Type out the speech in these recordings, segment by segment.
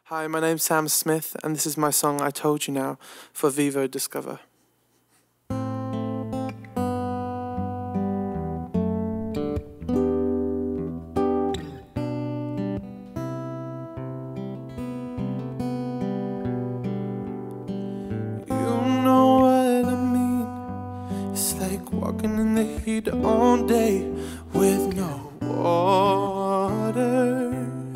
Hi, my name's Sam Smith, and this is my song I Told You Now for Vivo Discover. You know what I mean. It's like walking in the heat all day with no water.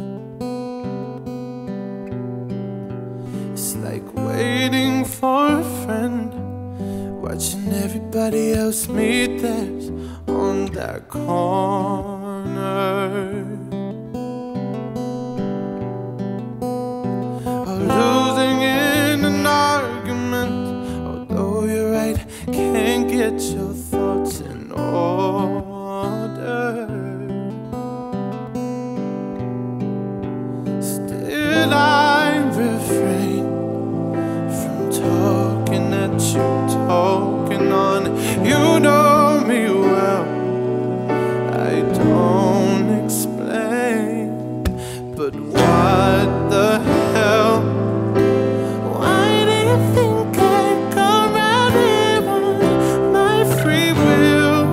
It's like waiting for a friend, watching everybody else meet theirs on that corner. Or losing in an argument, although you're right, can't get your thoughts in order. Still I refrain from talking at you, talking on. You know me well, I don't explain, but what the hell? Why do you think I come round here on my free will?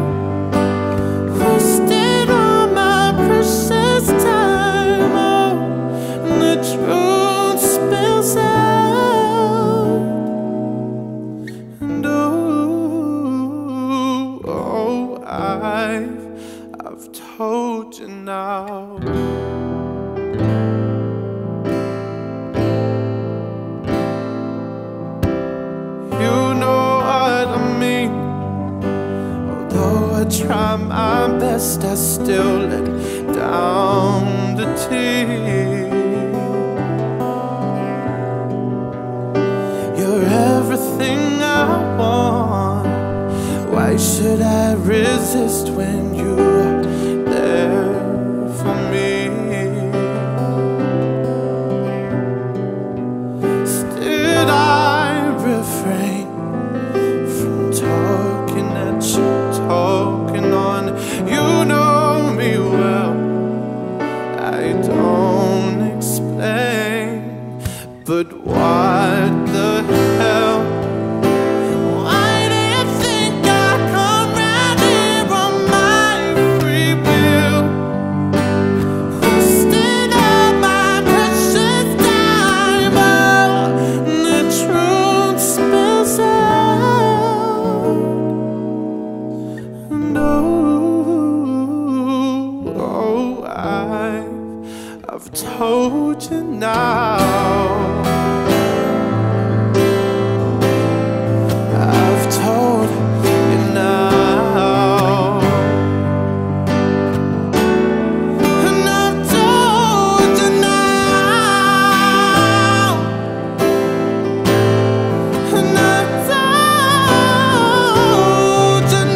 Wasted all my precious time, oh, and the truth spills out. And I've told you now. You know what I mean. Although I try my best, I still let down the team. You're everything I want. Why should I resist when you are there for me? Still I refrain from talking at you, talking on. You know me well, I don't explain, but what the hell? Why do you think I come round here on my free will? Wasted all my precious time, oh, and the truth spills out. And I've told you now. I've told you now. And I've told you now. And I've told you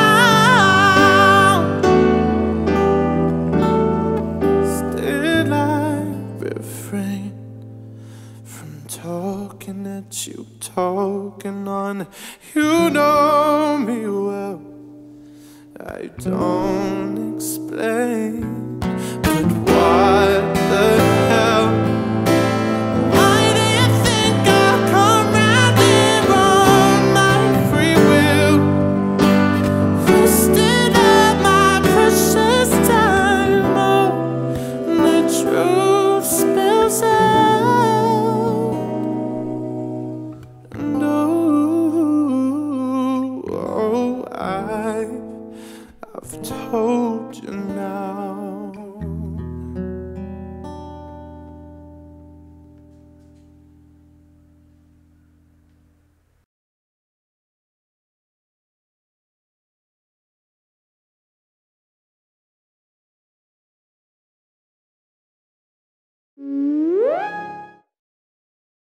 now. Still I refrain from talking at you, talking on. You know me well, I don't explain, but what the hell? Why do you think I come round here on my free will? Wasted all my precious time, oh, and the truth spills out. And I've told you now.